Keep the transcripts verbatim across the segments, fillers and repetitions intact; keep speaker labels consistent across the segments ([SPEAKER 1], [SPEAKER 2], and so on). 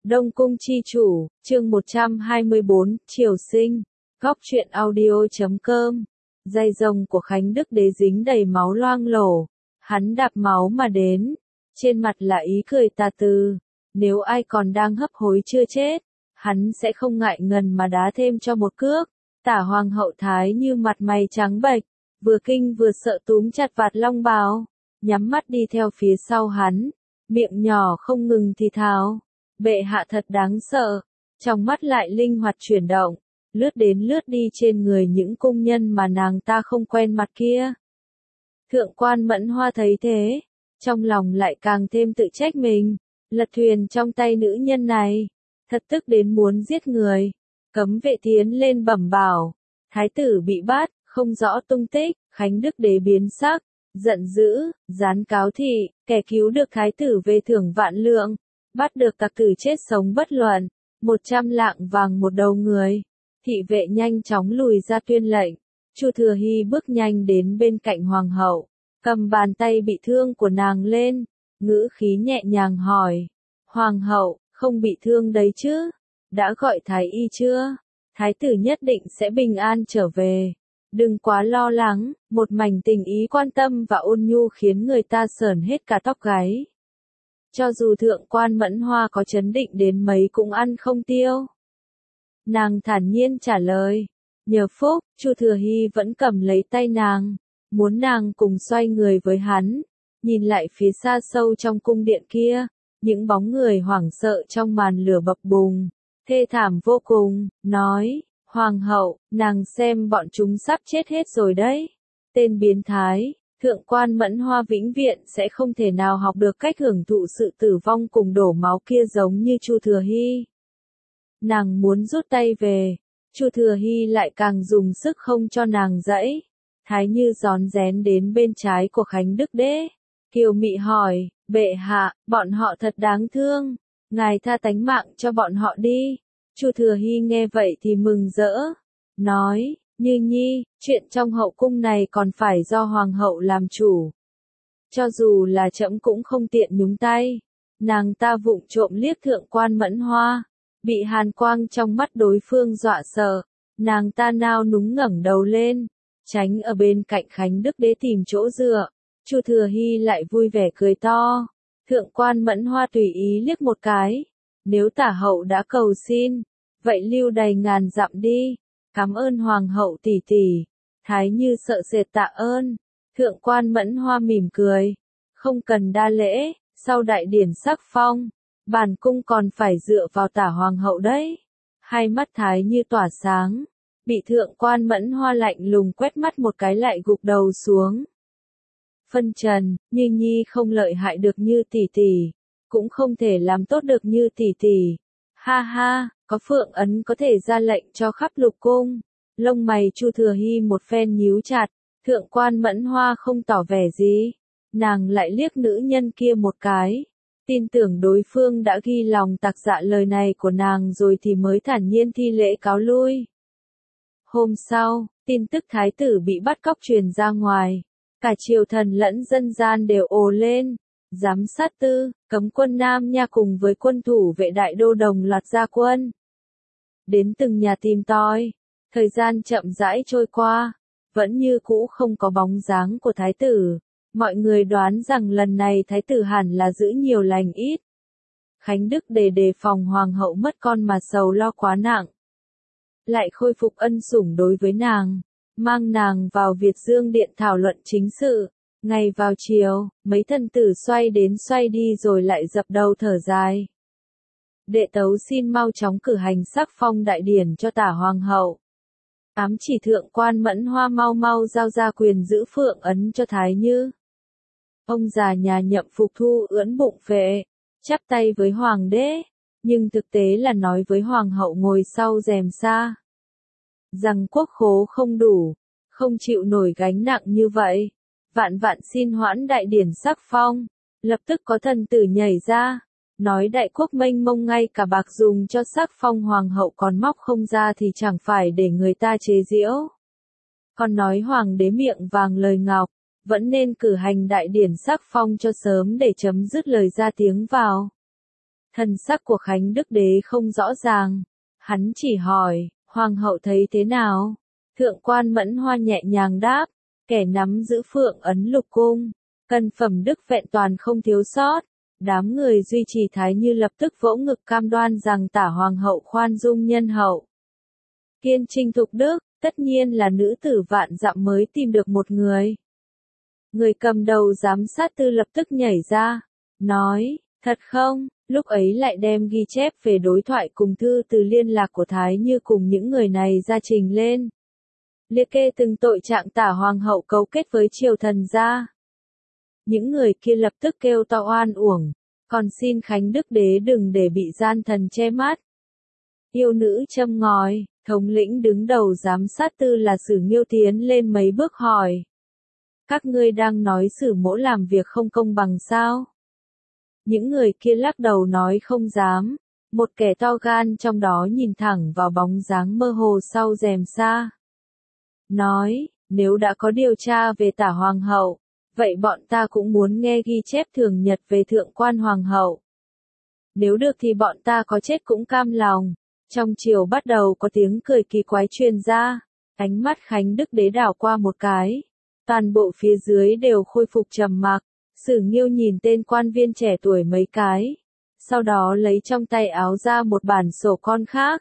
[SPEAKER 1] Đông Cung Chi Chủ, chương một trăm hai mươi bốn, Triều Sinh, Góc truyện audio chấm com. Dây rồng của Khánh Đức Đế dính đầy máu loang lổ, hắn đạp máu mà đến, trên mặt là ý cười tà tư, nếu ai còn đang hấp hối chưa chết, hắn sẽ không ngại ngần mà đá thêm cho một cước. Tả Hoàng hậu Thái Như mặt mày trắng bệch, vừa kinh vừa sợ túm chặt vạt long bào, nhắm mắt đi theo phía sau hắn, miệng nhỏ không ngừng thì thào. Bệ hạ thật đáng sợ, trong mắt lại linh hoạt chuyển động, lướt đến lướt đi trên người những cung nhân mà nàng ta không quen mặt kia. Thượng quan Mẫn Hoa thấy thế, trong lòng lại càng thêm tự trách mình, lật thuyền trong tay nữ nhân này, thật tức đến muốn giết người. Cấm vệ tiến lên bẩm bảo, thái tử bị bắt, không rõ tung tích. Khánh Đức Đế biến sắc, giận dữ, gián cáo thị, kẻ cứu được thái tử về thưởng vạn lượng, bắt được tặc tử chết sống bất luận, một trăm lạng vàng một đầu người. Thị vệ nhanh chóng lùi ra tuyên lệnh, Chu Thừa Hy bước nhanh đến bên cạnh hoàng hậu, cầm bàn tay bị thương của nàng lên, ngữ khí nhẹ nhàng hỏi, hoàng hậu, không bị thương đấy chứ? Đã gọi thái y chưa? Thái tử nhất định sẽ bình an trở về. Đừng quá lo lắng, một mảnh tình ý quan tâm và ôn nhu khiến người ta sởn hết cả tóc gáy. Cho dù thượng quan Mẫn Hoa có chấn định đến mấy cũng ăn không tiêu. Nàng thản nhiên trả lời. Nhờ phúc, Chu Thừa Hy vẫn cầm lấy tay nàng, muốn nàng cùng xoay người với hắn. Nhìn lại phía xa sâu trong cung điện kia, những bóng người hoảng sợ trong màn lửa bập bùng, thê thảm vô cùng, nói, Hoàng hậu, nàng xem bọn chúng sắp chết hết rồi đấy. Tên biến thái. Thượng quan Mẫn Hoa vĩnh viễn sẽ không thể nào học được cách hưởng thụ sự tử vong cùng đổ máu kia giống như Chu Thừa Hy. Nàng muốn rút tay về, Chu Thừa Hy lại càng dùng sức không cho nàng dãy. Thái Như rón rén đến bên trái của Khánh Đức Đế, kiều mị hỏi, bệ hạ, bọn họ thật đáng thương, ngài tha tánh mạng cho bọn họ đi. Chu Thừa Hy nghe vậy thì mừng rỡ, nói, Như Nhi, chuyện trong hậu cung này còn phải do hoàng hậu làm chủ. Cho dù là trẫm cũng không tiện nhúng tay. Nàng ta vụng trộm liếc thượng quan Mẫn Hoa, bị hàn quang trong mắt đối phương dọa sợ, nàng ta nao núng ngẩng đầu lên, tránh ở bên cạnh Khánh Đức Đế tìm chỗ dựa. Chu Thừa Hy lại vui vẻ cười to. Thượng quan Mẫn Hoa tùy ý liếc một cái, nếu tả hậu đã cầu xin, vậy lưu đầy ngàn dặm đi. Cảm ơn hoàng hậu tỷ tỷ. Thái Như sợ sệt tạ ơn. Thượng quan Mẫn Hoa mỉm cười, không cần đa lễ, sau đại điển sắc phong, bản cung còn phải dựa vào tả hoàng hậu đấy. Hai mắt Thái Như tỏa sáng, bị thượng quan Mẫn Hoa lạnh lùng quét mắt một cái lại gục đầu xuống. Phân trần, Như Nhi không lợi hại được như tỷ tỷ, cũng không thể làm tốt được như tỷ tỷ. Ha ha, có phượng ấn có thể ra lệnh cho khắp lục cung. Lông mày Chu Thừa Hy một phen nhíu chặt, thượng quan Mẫn Hoa không tỏ vẻ gì. Nàng lại liếc nữ nhân kia một cái, tin tưởng đối phương đã ghi lòng tạc dạ lời này của nàng rồi thì mới thản nhiên thi lễ cáo lui. Hôm sau, tin tức thái tử bị bắt cóc truyền ra ngoài, cả triều thần lẫn dân gian đều ồ lên. Giám sát tư, cấm quân Nam Nha cùng với quân thủ vệ đại đô đồng loạt ra quân. Đến từng nhà tìm tòi, thời gian chậm rãi trôi qua, vẫn như cũ không có bóng dáng của thái tử. Mọi người đoán rằng lần này thái tử hẳn là giữ nhiều lành ít. Khánh Đức Đế đề phòng hoàng hậu mất con mà sầu lo quá nặng. Lại khôi phục ân sủng đối với nàng, mang nàng vào Việt Dương Điện thảo luận chính sự. Ngày vào chiều, mấy thần tử xoay đến xoay đi rồi lại dập đầu thở dài. Đệ tấu xin mau chóng cử hành sắc phong đại điển cho tả hoàng hậu. Ám chỉ thượng quan Mẫn Hoa mau mau giao ra quyền giữ phượng ấn cho Thái Như. Ông già nhà Nhậm Phục Thu ưỡn bụng phệ, chắp tay với hoàng đế, nhưng thực tế là nói với hoàng hậu ngồi sau rèm xa. Rằng quốc khố không đủ, không chịu nổi gánh nặng như vậy. Vạn vạn xin hoãn đại điển sắc phong. Lập tức có thần tử nhảy ra, nói đại quốc mênh mông ngay cả bạc dùng cho sắc phong hoàng hậu còn móc không ra thì chẳng phải để người ta chế giễu. Còn nói hoàng đế miệng vàng lời ngọc, vẫn nên cử hành đại điển sắc phong cho sớm để chấm dứt lời ra tiếng vào. Thần sắc của Khánh Đức Đế không rõ ràng. Hắn chỉ hỏi, hoàng hậu thấy thế nào? Thượng quan Mẫn Hoa nhẹ nhàng đáp, kẻ nắm giữ phượng ấn lục cung, cần phẩm đức vẹn toàn không thiếu sót. Đám người duy trì thái như lập tức vỗ ngực cam đoan rằng tả hoàng hậu khoan dung nhân hậu. Kiên trinh thục đức, tất nhiên là nữ tử vạn dặm mới tìm được một người. Người cầm đầu giám sát tư lập tức nhảy ra, nói, thật không, lúc ấy lại đem ghi chép về đối thoại cùng thư từ liên lạc của Thái Như cùng những người này ra trình lên. Liệt kê từng tội trạng tả hoàng hậu cấu kết với triều thần ra. Những người kia lập tức kêu to oan uổng, còn xin Khánh Đức Đế đừng để bị gian thần che mắt. Yêu nữ châm ngòi, thống lĩnh đứng đầu giám sát tư là Sử Nghiêu tiến lên mấy bước hỏi. Các ngươi đang nói Sử mỗ làm việc không công bằng sao? Những người kia lắc đầu nói không dám, một kẻ to gan trong đó nhìn thẳng vào bóng dáng mơ hồ sau rèm xa. Nói, nếu đã có điều tra về tả hoàng hậu, vậy bọn ta cũng muốn nghe ghi chép thường nhật về thượng quan hoàng hậu. Nếu được thì bọn ta có chết cũng cam lòng. Trong chiều bắt đầu có tiếng cười kỳ quái truyền ra, ánh mắt Khánh Đức Đế đảo qua một cái. Toàn bộ phía dưới đều khôi phục trầm mặc, Sử Nghiêu nhìn tên quan viên trẻ tuổi mấy cái. Sau đó lấy trong tay áo ra một bản sổ con khác.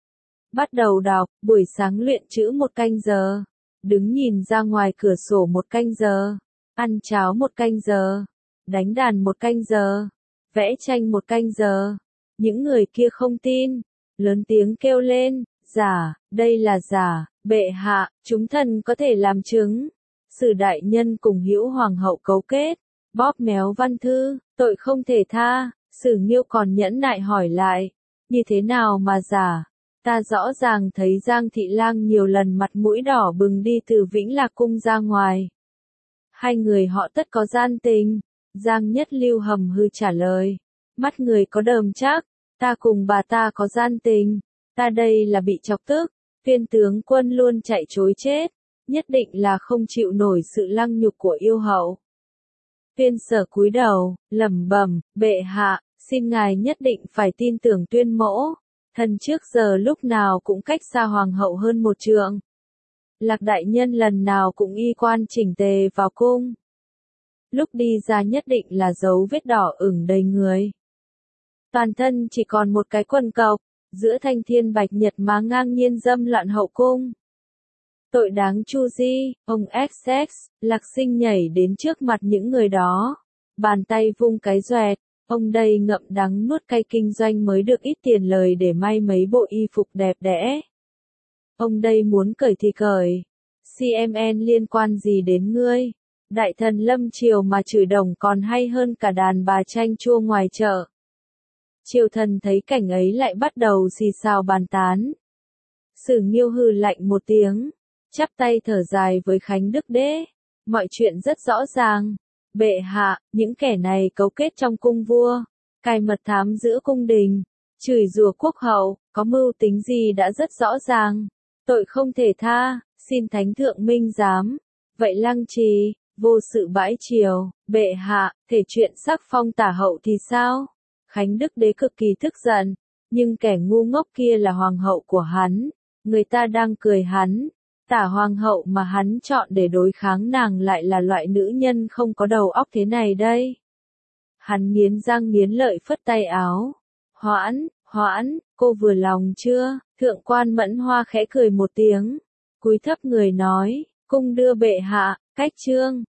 [SPEAKER 1] Bắt đầu đọc, buổi sáng luyện chữ một canh giờ, đứng nhìn ra ngoài cửa sổ một canh giờ, ăn cháo một canh giờ, đánh đàn một canh giờ, vẽ tranh một canh giờ. Những người kia không tin, lớn tiếng kêu lên, giả, đây là giả, bệ hạ, chúng thần có thể làm chứng. Sử đại nhân cùng Hữu hoàng hậu cấu kết, bóp méo văn thư, tội không thể tha. Sử Nghiêu còn nhẫn nại hỏi lại, như thế nào mà giả? Ta rõ ràng thấy Giang Thị Lang nhiều lần mặt mũi đỏ bừng đi từ Vĩnh Lạc cung ra ngoài. Hai người họ tất có gian tình. Giang Nhất Lưu hầm hư trả lời, mắt người có đờm chắc, ta cùng bà ta có gian tình. Ta đây là bị chọc tức, viên tướng quân luôn chạy chối chết, nhất định là không chịu nổi sự lăng nhục của yêu hậu. Viên Sở cúi đầu, lẩm bẩm, bệ hạ, xin ngài nhất định phải tin tưởng Tuyên mỗ. Thần trước giờ lúc nào cũng cách xa hoàng hậu hơn một trượng. Lạc đại nhân lần nào cũng y quan chỉnh tề vào cung. Lúc đi ra nhất định là dấu vết đỏ ửng đầy người. Toàn thân chỉ còn một cái quần cộc, giữa thanh thiên bạch nhật má ngang nhiên dâm loạn hậu cung. Tội đáng chu di, ông ích ích, Lạc Sinh nhảy đến trước mặt những người đó. Bàn tay vung cái doẹt, ông đây ngậm đắng nuốt cay kinh doanh mới được ít tiền lời để may mấy bộ y phục đẹp đẽ. Ông đây muốn cởi thì cởi. xê em en liên quan gì đến ngươi? Đại thần lâm triều mà chửi đồng còn hay hơn cả đàn bà chanh chua ngoài chợ. Triều thần thấy cảnh ấy lại bắt đầu xì xào bàn tán. Sử Nghiêu hừ lạnh một tiếng, chắp tay thở dài với Khánh Đức Đế. Mọi chuyện rất rõ ràng. Bệ hạ, những kẻ này cấu kết trong cung vua, cài mật thám giữa cung đình, chửi rủa quốc hậu, có mưu tính gì đã rất rõ ràng. Tội không thể tha, xin thánh thượng minh giám. Vậy Lăng Trì, vô sự bãi triều, bệ hạ, thể chuyện sắc phong tả hậu thì sao? Khánh Đức Đế cực kỳ tức giận, nhưng kẻ ngu ngốc kia là hoàng hậu của hắn, người ta đang cười hắn. Tả hoàng hậu mà hắn chọn để đối kháng nàng lại là loại nữ nhân không có đầu óc thế này đây. Hắn nghiến răng nghiến lợi phất tay áo. Hoãn, hoãn, cô vừa lòng chưa? Thượng quan Mẫn Hoa khẽ cười một tiếng, cúi thấp người nói, cung đưa bệ hạ, cách chương.